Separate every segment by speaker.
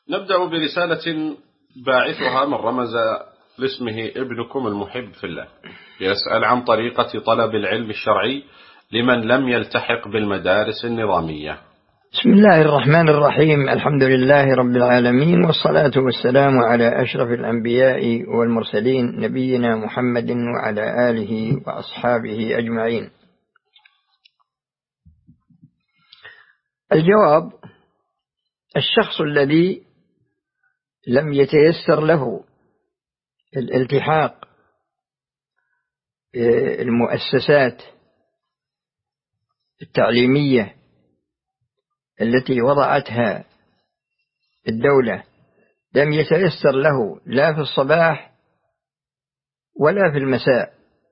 Speaker 1: نبدأ برسالة باعثها من رمز لاسمه ابنكم المحب في الله، يسأل عن طريقة طلب العلم الشرعي لمن لم يلتحق بالمدارس النظامية.
Speaker 2: بسم الله الرحمن الرحيم. الحمد لله رب العالمين، والصلاة والسلام على أشرف الأنبياء والمرسلين نبينا محمد وعلى آله وأصحابه أجمعين. الجواب: الشخص الذي لم يتيسر له الالتحاق بالمؤسسات التعليمية التي وضعتها الدولة، لم يتيسر له لا في الصباح ولا في المساء،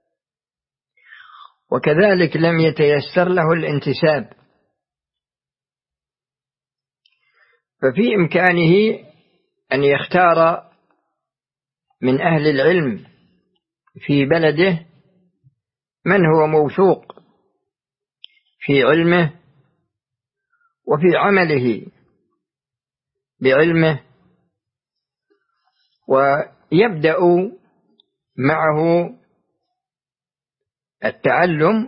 Speaker 2: وكذلك لم يتيسر له الانتساب، ففي إمكانه أن يختار من أهل العلم في بلده من هو موثوق في علمه وفي عمله بعلمه، ويبدأ معه التعلم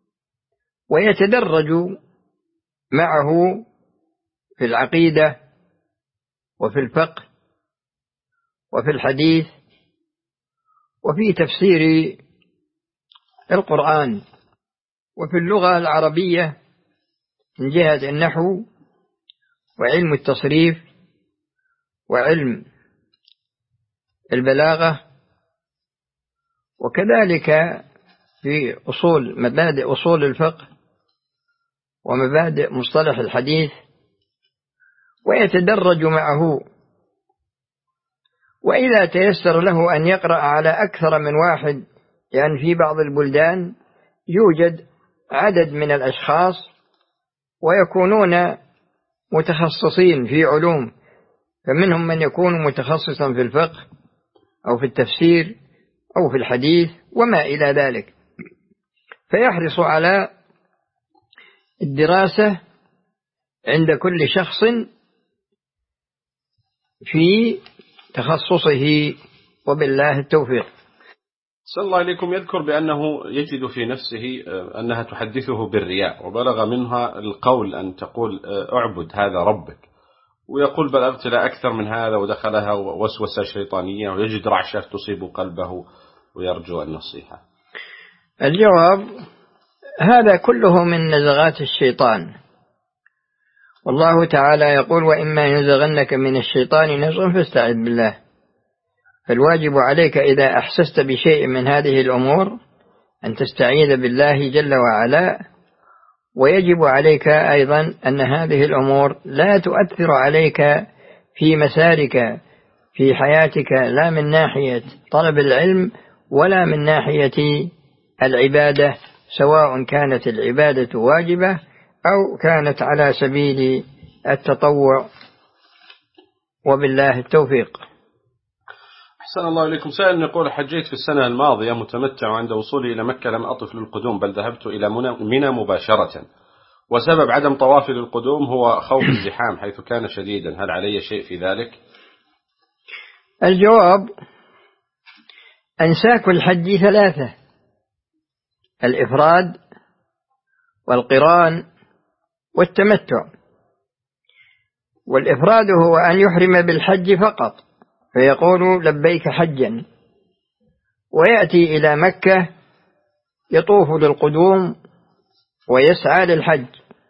Speaker 2: ويتدرج معه في العقيدة وفي الفقه وفي الحديث وفي تفسير القرآن وفي اللغة العربية من جهة النحو وعلم التصريف وعلم البلاغة، وكذلك في مبادئ أصول الفقه ومبادئ مصطلح الحديث، ويتدرج معه. وإذا تيسر له أن يقرأ على أكثر من واحد، يعني في بعض البلدان يوجد عدد من الأشخاص ويكونون متخصصين في علوم، فمنهم من يكون متخصصا في الفقه أو في التفسير أو في الحديث وما إلى ذلك، فيحرص على الدراسة عند كل شخص في تخصصه، وبالله التوفيق.
Speaker 1: صلى الله عليكم. يذكر بأنه يجد في نفسه أنها تحدثه بالرياء، وبلغ منها القول أن تقول أعبد هذا ربك، ويقول بلغت لا أكثر من هذا، ودخلها وسوسة شيطانية، ويجد رعشة تصيب قلبه ويرجو النصيحة.
Speaker 2: الجواب: هذا كله من نزغات الشيطان، والله تعالى يقول: وإما ينزغنك من الشيطان نزغ فاستعذ بالله. فالواجب عليك إذا أحسست بشيء من هذه الأمور أن تستعيذ بالله جل وعلا، ويجب عليك أيضا أن هذه الأمور لا تؤثر عليك في مسارك في حياتك، لا من ناحية طلب العلم ولا من ناحية العبادة، سواء كانت العبادة واجبة أو كانت على سبيل التطوع، وبالله التوفيق.
Speaker 1: أحسن الله إليكم. سائل يقول: حجيت في السنة الماضية متمتع، وعند وصولي إلى مكة لم أطف للقدوم، بل ذهبت إلى منى مباشرة، وسبب عدم طوافي للقدوم هو خوف الزحام حيث كان شديدا، هل علي شيء في ذلك؟
Speaker 2: الجواب: أنساك الحج 3: الإفراد والقران والتمتع. والإفراد هو أن يحرم بالحج فقط فيقول لبيك حجا، ويأتي إلى مكة يطوف للقدوم ويسعى للحج.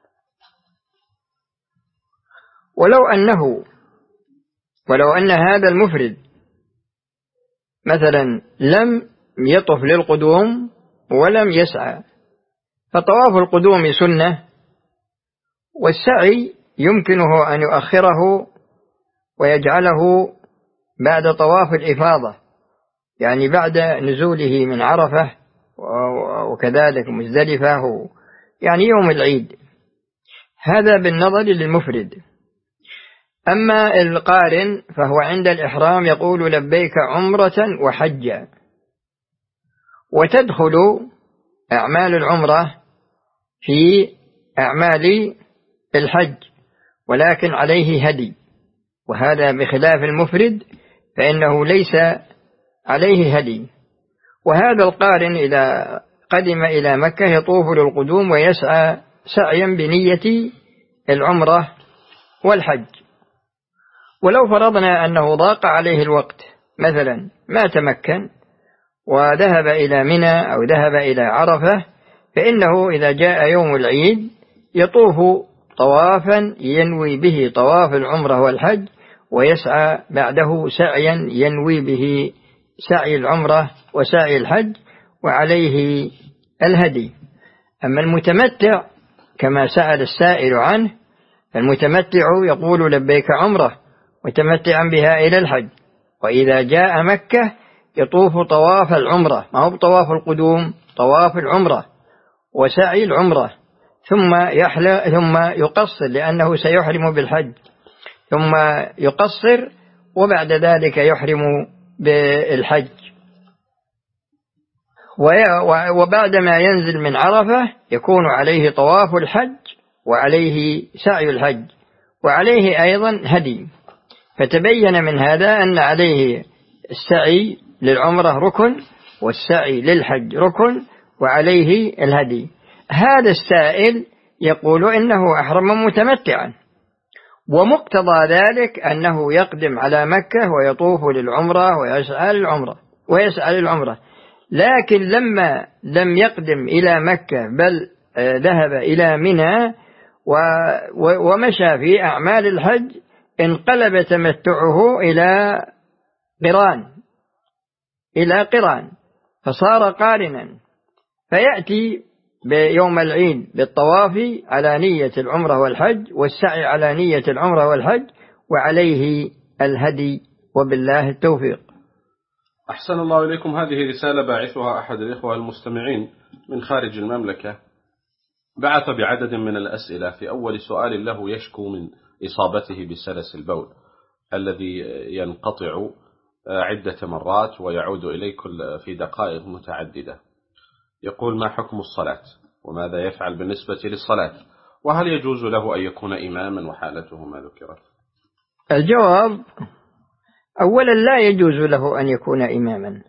Speaker 2: ولو أن هذا المفرد مثلا لم يطف للقدوم ولم يسعى، فطواف القدوم سنة، والسعي يمكنه أن يؤخره ويجعله بعد طواف الإفاضة، يعني بعد نزوله من عرفة وكذلك مزدلفة، يعني يوم العيد. هذا بالنظر للمفرد. أما القارن فهو عند الإحرام يقول لبيك عمرة وحجا، وتدخل أعمال العمرة في أعمال الحج، ولكن عليه هدي، وهذا بخلاف المفرد فإنه ليس عليه هدي. وهذا القارن إذا قدم إلى مكة يطوف للقدوم ويسعى سعيا بنية العمرة والحج. ولو فرضنا أنه ضاق عليه الوقت مثلا ما تمكن وذهب إلى منى أو ذهب إلى عرفة، فإنه إذا جاء يوم العيد يطوف طوافا ينوي به طواف العمرة والحج، ويسعى بعده سعيا ينوي به سعي العمرة وسعي الحج، وعليه الهدي. أما المتمتع كما سأل السائل عنه، المتمتع يقول لبيك عمرة متمتعا بها إلى الحج، وإذا جاء مكة يطوف طواف العمرة، ما هو طواف القدوم، طواف العمرة وسعي العمرة، ثم يقصر لأنه سيحرم بالحج، ثم يقصر وبعد ذلك يحرم بالحج. وبعدما ينزل من عرفة يكون عليه طواف الحج وعليه سعي الحج وعليه أيضا هدي. فتبين من هذا أن عليه السعي للعمرة ركن والسعي للحج ركن وعليه الهدي. هذا السائل يقول إنه أحرم متمتعا، ومقتضى ذلك أنه يقدم على مكة ويطوف للعمرة ويسعى للعمرة، لكن لما لم يقدم إلى مكة بل ذهب إلى منى ومشى في أعمال الحج انقلب تمتعه إلى قران فصار قارنا، فيأتي بيوم العيد بالطواف على نية العمرة والحج والسعي على نية العمرة والحج وعليه الهدي، وبالله التوفيق.
Speaker 1: أحسن الله إليكم. هذه رسالة باعثها أحد الإخوة المستمعين من خارج المملكة، بعث بعدد من الأسئلة. في أول سؤال له يشكو من إصابته بسلس البول الذي ينقطع عدة مرات ويعود إليه في دقائق متعددة. يقول: ما حكم الصلاة وماذا يفعل بالنسبة للصلاة، وهل يجوز له أن يكون إماما وحالته ما ذكرت؟
Speaker 2: الجواب: أولا لا يجوز له أن يكون إماما،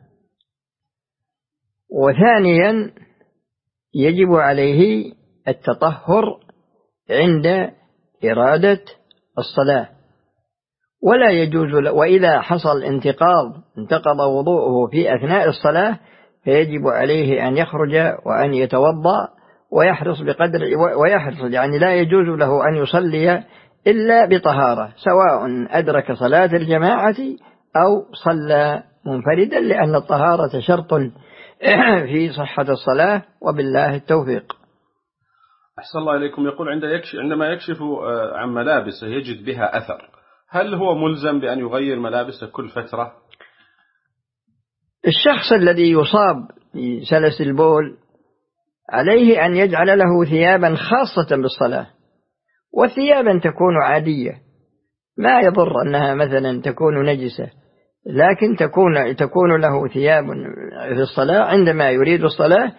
Speaker 2: وثانيا يجب عليه التطهر عند إرادة الصلاة، ولا يجوز وإذا حصل انتقض وضوءه في أثناء الصلاة فيجب عليه أن يخرج وأن يتوضأ ويحرص يعني لا يجوز له أن يصلي إلا بطهارة، سواء أدرك صلاة الجماعة أو صلى منفردا، لأن الطهارة شرط في صحة الصلاة، وبالله التوفيق.
Speaker 1: أحسن الله إليكم. يقول: عندما يكشف عن ملابسه يجد بها أثر، هل هو ملزم بأن يغير ملابسه كل فترة؟
Speaker 2: الشخص الذي يصاب بسلس البول عليه أن يجعل له ثيابا خاصة بالصلاة، وثيابا تكون عادية ما يضر أنها مثلا تكون نجسة، لكن تكون له ثياب في الصلاة عندما يريد الصلاة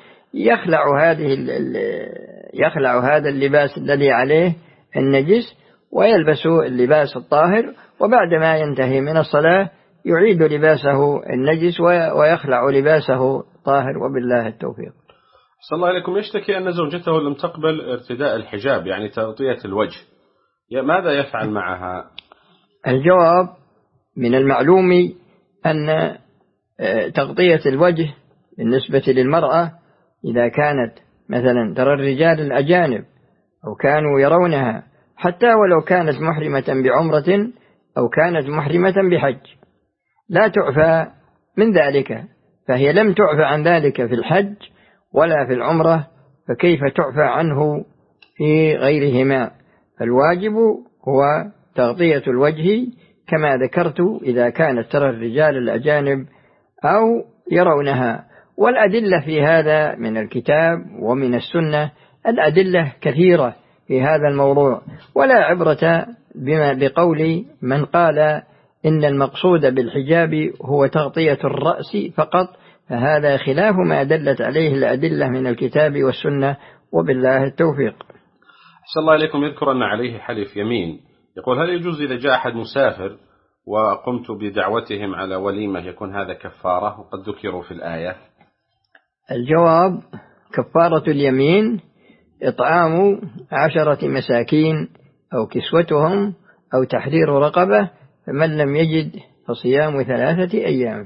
Speaker 2: يخلع هذا اللباس الذي عليه النجس ويلبس اللباس الطاهر، وبعدما ينتهي من الصلاة يعيد لباسه النجس ويخلع لباسه طاهر، وبالله التوفيق.
Speaker 1: صلى الله عليكم. يشتكي أن زوجته لم تقبل ارتداء الحجاب، يعني تغطية الوجه، ماذا يفعل معها؟
Speaker 2: الجواب: من المعلوم أن تغطية الوجه بالنسبة للمرأة إذا كانت مثلا ترى الرجال الأجانب أو كانوا يرونها حتى ولو كانت محرمة بعمرة أو كانت محرمة بحج لا تعفى من ذلك، فهي لم تعفى عن ذلك في الحج ولا في العمرة، فكيف تعفى عنه في غيرهما؟ فالواجب هو تغطية الوجه كما ذكرت إذا كانت ترى الرجال الأجانب أو يرونها. والأدلة في هذا من الكتاب ومن السنة، الأدلة كثيرة في هذا الموضوع، ولا عبرة بقول من قال إن المقصود بالحجاب هو تغطية الرأس فقط، فهذا خلاف ما دلت عليه الأدلة من الكتاب والسنة، وبالله التوفيق.
Speaker 1: أحسن الله إليكم. يذكر أن عليه حلف يمين، يقول هل يجوز إذا جاء أحد مسافر وقمت بدعوتهم على وليمة يكون هذا كفارة وقد ذكروا في الآية؟
Speaker 2: الجواب: كفارة اليمين إطعام 10 مساكين أو كسوتهم أو تحرير رقبة، فمن لم يجد فصيام 3 أيام.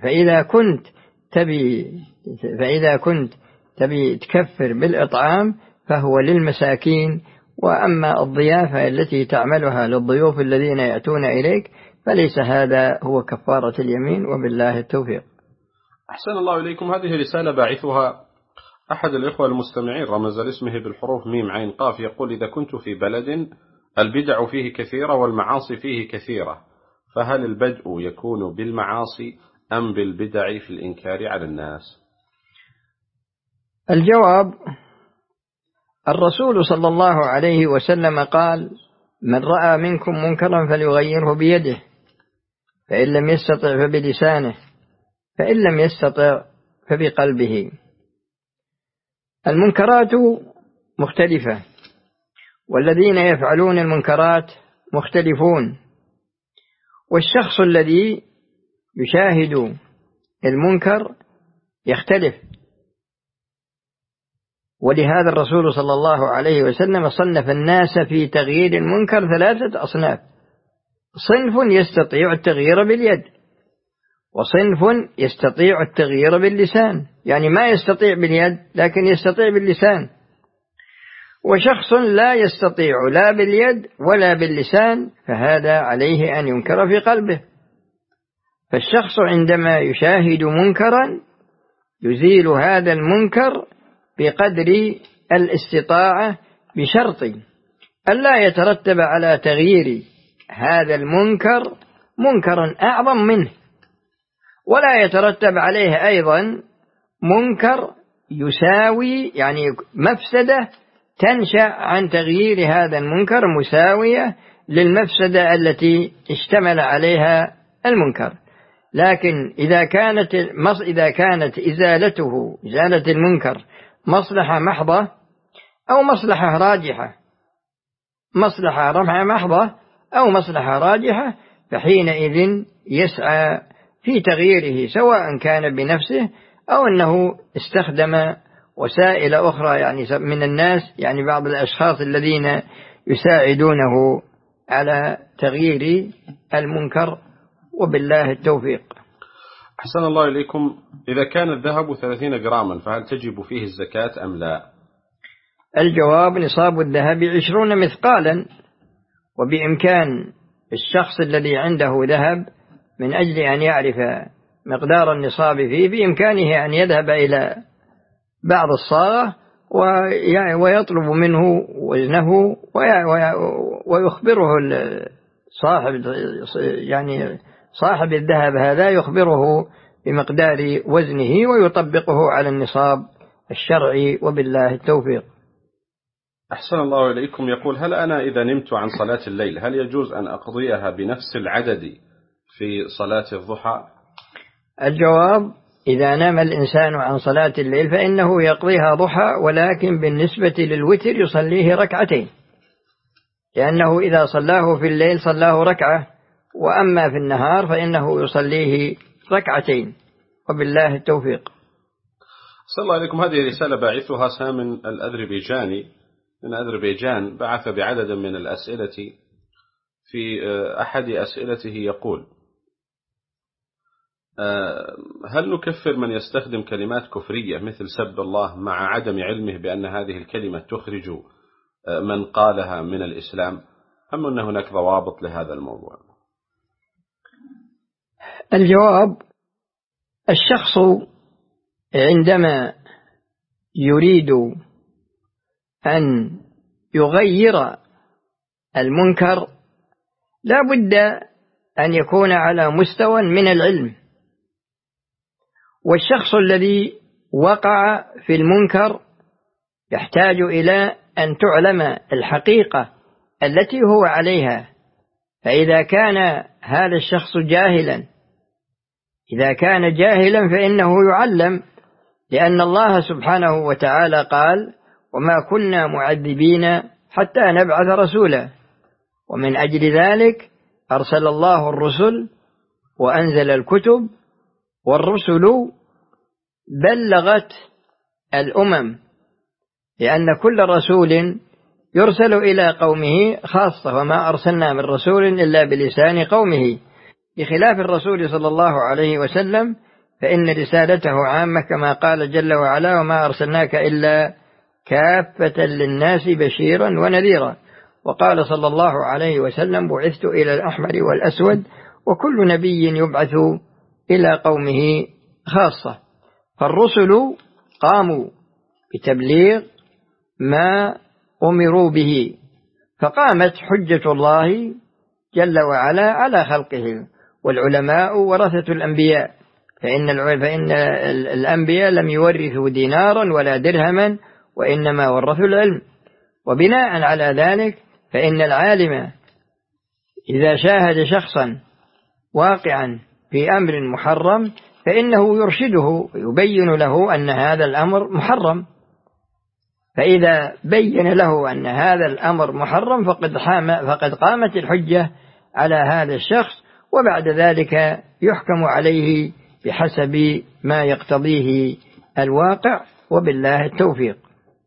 Speaker 2: فإذا كنت تبي تكفر بالإطعام فهو للمساكين، وأما الضيافة التي تعملها للضيوف الذين يأتون إليك فليس هذا هو كفارة اليمين، وبالله التوفيق.
Speaker 1: أحسن الله إليكم. هذه رسالة باعثها أحد الإخوة المستمعين رمز لاسمه بالحروف ميم عين قاف، يقول إذا كنت في بلد البدع فيه كثيرة والمعاصي فيه كثيرة، فهل البدء يكون بالمعاصي أم بالبدع في الإنكار على الناس؟
Speaker 2: الجواب: الرسول صلى الله عليه وسلم قال: من رأى منكم منكرا فليغيره بيده، فإن لم يستطع فبلسانه، فإن لم يستطع فبقلبه. المنكرات مختلفة، والذين يفعلون المنكرات مختلفون، والشخص الذي يشاهد المنكر يختلف. ولهذا الرسول صلى الله عليه وسلم صنف الناس في تغيير المنكر 3 أصناف: صنف يستطيع التغيير باليد، وصنف يستطيع التغيير باللسان، يعني ما يستطيع باليد لكن يستطيع باللسان، وشخص لا يستطيع لا باليد ولا باللسان، فهذا عليه أن ينكر في قلبه. فالشخص عندما يشاهد منكرا يزيل هذا المنكر بقدر الاستطاعة، بشرط ألا يترتب على تغيير هذا المنكر منكرا أعظم منه، ولا يترتب عليه أيضا منكر يساوي، يعني مفسدة تنشأ عن تغيير هذا المنكر مساوية للمفسدة التي اشتمل عليها المنكر. لكن إذا كانت إزالة المنكر مصلحة محضة أو مصلحة راجحة، مصلحة محضة أو مصلحة راجحة، فحينئذ يسعى في تغييره، سواء كان بنفسه أو أنه استخدم وسائل أخرى، يعني من الناس، يعني بعض الأشخاص الذين يساعدونه على تغيير المنكر، وبالله التوفيق.
Speaker 1: أحسن الله إليكم. إذا كان الذهب 30 جراما فهل تجب فيه الزكاة أم لا؟
Speaker 2: الجواب: نصاب الذهب 20 مثقالا، وبإمكان الشخص الذي عنده ذهب من أجل أن يعرف مقدار النصاب فيه بإمكانه أن يذهب إلى بعض الصاغة ويطلب منه وزنه ويخبره صاحب الذهب هذا، يخبره بمقدار وزنه ويطبقه على النصاب الشرعي، وبالله التوفيق.
Speaker 1: أحسن الله إليكم. يقول هل أنا إذا نمت عن صلاة الليل هل يجوز أن أقضيها بنفس العدد في صلاة الضحى؟
Speaker 2: الجواب: إذا نام الإنسان عن صلاة الليل فإنه يقضيها ضحى، ولكن بالنسبة للوتر يصليه 2 لأنه إذا صلاه في الليل صلاه 1، وأما في النهار فإنه يصليه 2، وبالله التوفيق.
Speaker 1: صلى الله عليكم. هذه رسالة باعثها سامن الأذربيجاني من أذربيجان، بعث بعدد من الأسئلة. في أحد أسئلته يقول: هل نكفر من يستخدم كلمات كفرية مثل سب الله مع عدم علمه بأن هذه الكلمة تخرج من قالها من الإسلام، أم أن هناك ضوابط لهذا الموضوع؟
Speaker 2: الجواب: الشخص عندما يريد أن يغير المنكر لا بد أن يكون على مستوى من العلم، والشخص الذي وقع في المنكر يحتاج إلى أن تعلم الحقيقة التي هو عليها. فإذا كان هذا الشخص جاهلا، إذا كان جاهلا فإنه يعلم، لأن الله سبحانه وتعالى قال: وما كنا معذبين حتى نبعث رسولا. ومن أجل ذلك أرسل الله الرسل وأنزل الكتب، والرسل بلغت الأمم، لأن كل رسول يرسل إلى قومه خاصة، وما أرسلنا من رسول إلا بلسان قومه، بخلاف الرسول صلى الله عليه وسلم فإن رسالته عامة كما قال جل وعلا: وما أرسلناك إلا كافة للناس بشيرا ونذيرا. وقال صلى الله عليه وسلم: بعثت إلى الأحمر والأسود، وكل نبي يبعث إلى قومه خاصة. فالرسل قاموا بتبليغ ما أمروا به، فقامت حجة الله جل وعلا على خلقه. والعلماء ورثة الأنبياء، فإن الأنبياء لم يورثوا دينارا ولا درهما، وإنما ورثوا العلم. وبناء على ذلك فإن العالم إذا شاهد شخصا واقعا في أمر محرم فإنه يرشده ويبين له أن هذا الأمر محرم، فإذا بين له أن هذا الأمر محرم فقد قامت الحجة على هذا الشخص، وبعد ذلك يحكم عليه بحسب ما يقتضيه الواقع، وبالله التوفيق.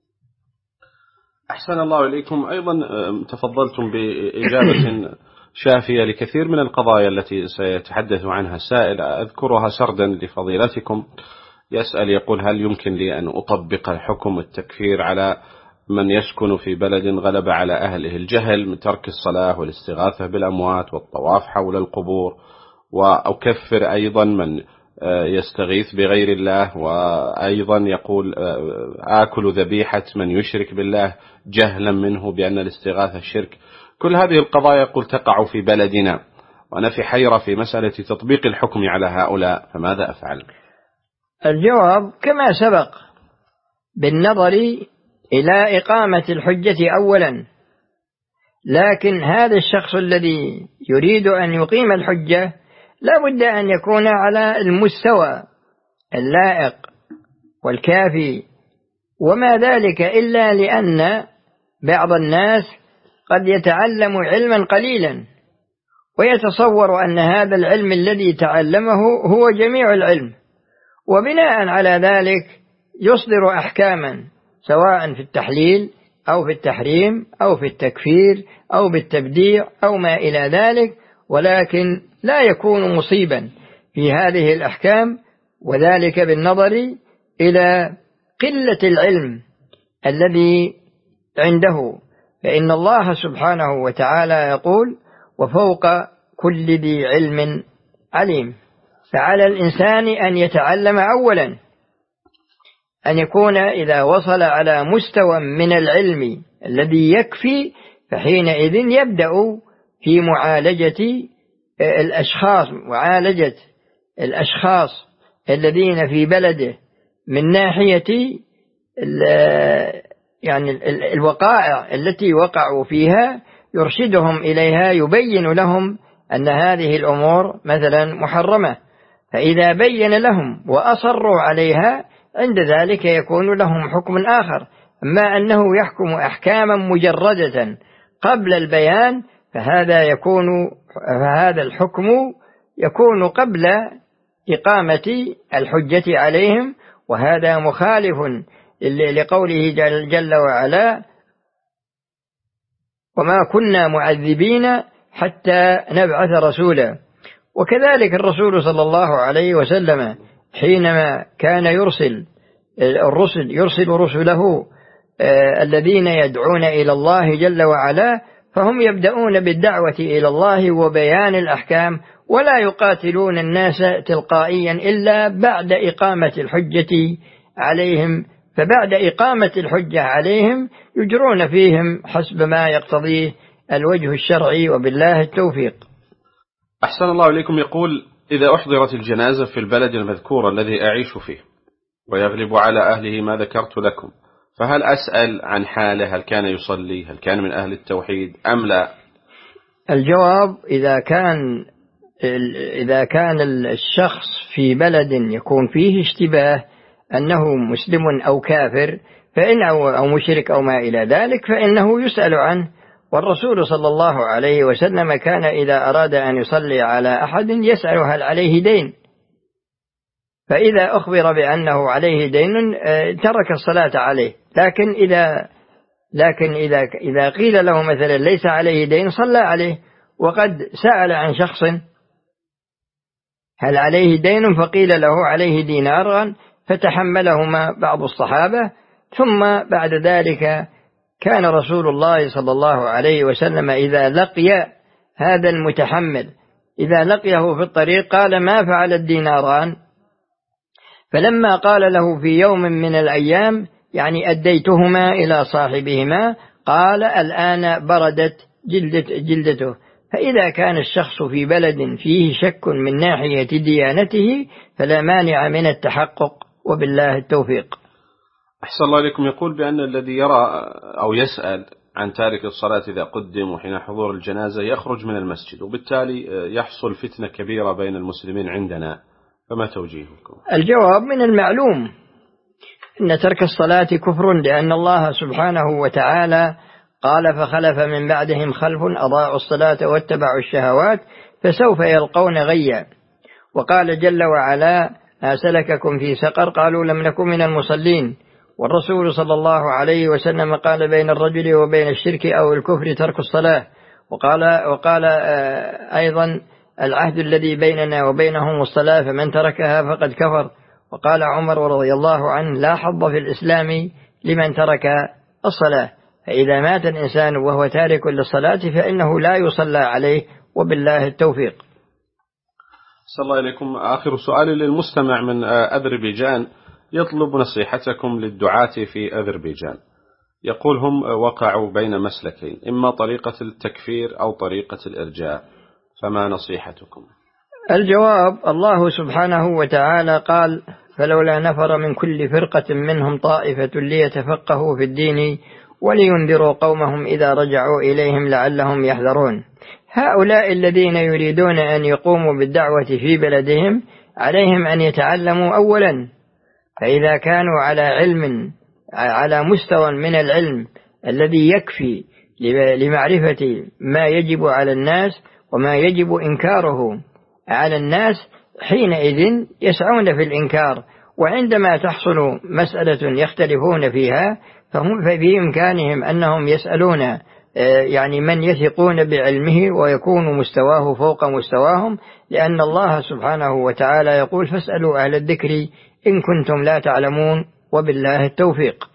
Speaker 1: أحسن الله إليكم. أيضا تفضلتم بإجابة شافية لكثير من القضايا التي سيتحدث عنها السائل، أذكرها سردا لفضيلتكم. يسأل يقول: هل يمكن لي أن أطبق حكم التكفير على من يسكن في بلد غلب على أهله الجهل من ترك الصلاة والاستغاثة بالأموات والطواف حول القبور، وأكفر أيضا من يستغيث بغير الله، وأيضا يقول آكل ذبيحة من يشرك بالله جهلا منه بأن الاستغاثة شرك؟ كل هذه القضايا يقول تقع في بلدنا، وأنا في حيرة في مسألة تطبيق الحكم على هؤلاء، فماذا أفعل؟
Speaker 2: الجواب كما سبق، بالنظر إلى إقامة الحجة أولا. لكن هذا الشخص الذي يريد أن يقيم الحجة لا بد أن يكون على المستوى اللائق والكافي، وما ذلك إلا لأن بعض الناس قد يتعلم علما قليلا ويتصور أن هذا العلم الذي تعلمه هو جميع العلم، وبناء على ذلك يصدر أحكاما سواء في التحليل أو في التحريم أو في التكفير أو بالتبديع أو ما إلى ذلك، ولكن لا يكون مصيبا في هذه الأحكام، وذلك بالنظر إلى قلة العلم الذي عنده. فإن الله سبحانه وتعالى يقول: وفوق كل ذي علم عليم. فعلى الإنسان أن يتعلم أولا، أن يكون إذا وصل على مستوى من العلم الذي يكفي فحينئذ يبدأ في معالجة الأشخاص الذين في بلده من ناحية يعني الوقائع التي وقعوا فيها، يرشدهم إليها، يبين لهم أن هذه الأمور مثلا محرمة، فإذا بين لهم وأصروا عليها عند ذلك يكون لهم حكم آخر. أما أنه يحكم أحكاما مجردة قبل البيان فهذا الحكم يكون قبل إقامة الحجة عليهم، وهذا مخالف لقوله جل وعلا: وما كنا معذبين حتى نبعث رسولا. وكذلك الرسول صلى الله عليه وسلم حينما كان يرسل رسله الذين يدعون إلى الله جل وعلا، فهم يبدأون بالدعوة إلى الله وبيان الأحكام، ولا يقاتلون الناس تلقائيا إلا بعد إقامة الحجة عليهم، فبعد إقامة الحجة عليهم يجرون فيهم حسب ما يقتضيه الوجه الشرعي، وبالله التوفيق.
Speaker 1: أحسن الله إليكم. يقول: إذا أحضرت الجنازة في البلد المذكور الذي أعيش فيه ويغلب على أهله ما ذكرت لكم، فهل أسأل عن حاله؟ هل كان يصلي؟ هل كان من أهل التوحيد أم لا؟
Speaker 2: الجواب: إذا كان الشخص في بلد يكون فيه اشتباه أنه مسلم أو كافر أو مشرك أو ما إلى ذلك، فإنه يسأل عنه والرسول صلى الله عليه وسلم كان إذا أراد أن يصلي على أحد يسأل هل عليه دين، فإذا أخبر بأنه عليه دين ترك الصلاة عليه، لكن إذا قيل له مثلا ليس عليه دين صلى عليه. وقد سأل عن شخص هل عليه دين فقيل له عليه دينارا فتحملهما بعض الصحابة، ثم بعد ذلك كان رسول الله صلى الله عليه وسلم إذا لقي هذا المتحمل إذا لقيه في الطريق قال ما فعل الديناران؟ فلما قال له في يوم من الأيام يعني أديتهما إلى صاحبهما، قال الآن بردت جلدته. فإذا كان الشخص في بلد فيه شك من ناحية ديانته فلا مانع من التحقق، وبالله التوفيق.
Speaker 1: أحسن الله إليكم. يقول بأن الذي يرى أو يسأل عن تارك الصلاة إذا قدم وحين حضور الجنازة يخرج من المسجد، وبالتالي يحصل فتنة كبيرة بين المسلمين عندنا، فما توجيهكم؟
Speaker 2: الجواب من المعلوم إن ترك الصلاة كفر، لأن الله سبحانه وتعالى قال فخلف من بعدهم خلف أضاعوا الصلاة واتبعوا الشهوات فسوف يلقون غيا. وقال جل وعلا ما سلككم في سقر؟ قالوا لم نكن من المصلين. والرسول صلى الله عليه وسلم قال بين الرجل وبين الشرك أو الكفر ترك الصلاة. وقال أيضا العهد الذي بيننا وبينهم الصلاة فمن تركها فقد كفر. وقال عمر رضي الله عنه لا حظ في الإسلام لمن ترك الصلاة. فإذا مات الإنسان وهو تارك للصلاة فإنه لا يصلى عليه، وبالله التوفيق.
Speaker 1: صلى الله عليكم. آخر سؤال للمستمع من أذربيجان يطلب نصيحتكم للدعاة في أذربيجان. يقول هم وقعوا بين مسلكين، إما طريقة التكفير أو طريقة الإرجاء، فما نصيحتكم؟
Speaker 2: الجواب الله سبحانه وتعالى قال فلولا نفر من كل فرقة منهم طائفة ليتفقهوا في الدين ولينذروا قومهم إذا رجعوا إليهم لعلهم يحذرون. هؤلاء الذين يريدون أن يقوموا بالدعوة في بلدهم عليهم أن يتعلموا أولا، فإذا كانوا على مستوى من العلم الذي يكفي لمعرفة ما يجب على الناس وما يجب إنكاره على الناس، حينئذ يسعون في الإنكار. وعندما تحصل مسألة يختلفون فيها فهم بإمكانهم أنهم يسألون يعني من يثقون بعلمه ويكون مستواه فوق مستواهم، لأن الله سبحانه وتعالى يقول فاسألوا أهل الذكر إن كنتم لا تعلمون، وبالله التوفيق.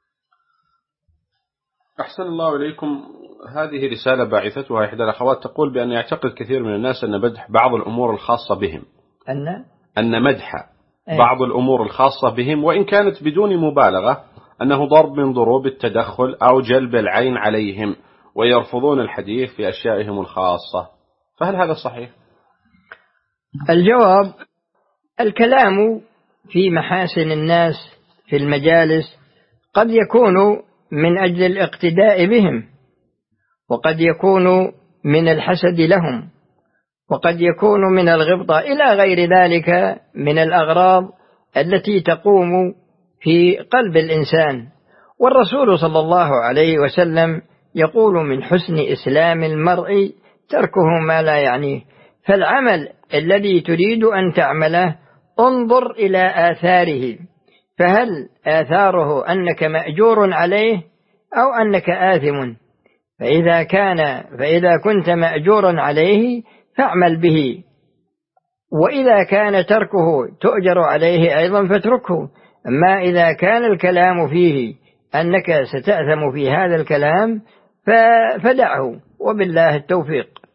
Speaker 1: أحسن الله إليكم. هذه رسالة باعثتها إحدى الأخوات تقول بأن يعتقد كثير من الناس أن مدح بعض الأمور الخاصة بهم أن مدح بعض الأمور الخاصة بهم وإن كانت بدون مبالغة أنه ضرب من ضروب التدخل أو جلب العين عليهم، ويرفضون الحديث في أشيائهم الخاصة، فهل هذا صحيح؟
Speaker 2: الجواب الكلام في محاسن الناس في المجالس قد يكون من أجل الاقتداء بهم، وقد يكون من الحسد لهم، وقد يكون من الغبطة إلى غير ذلك من الأغراض التي تقوم في قلب الإنسان. والرسول صلى الله عليه وسلم يقول من حسن إسلام المرء تركه ما لا يعنيه. فالعمل الذي تريد أن تعمله انظر إلى آثاره، فهل آثاره أنك مأجور عليه أو أنك آثم؟ فإذا كنت مأجورا عليه فاعمل به، وإذا كان تركه تؤجر عليه أيضا فاتركه. أما إذا كان الكلام فيه أنك ستأثم في هذا الكلام فدعه، وبالله التوفيق.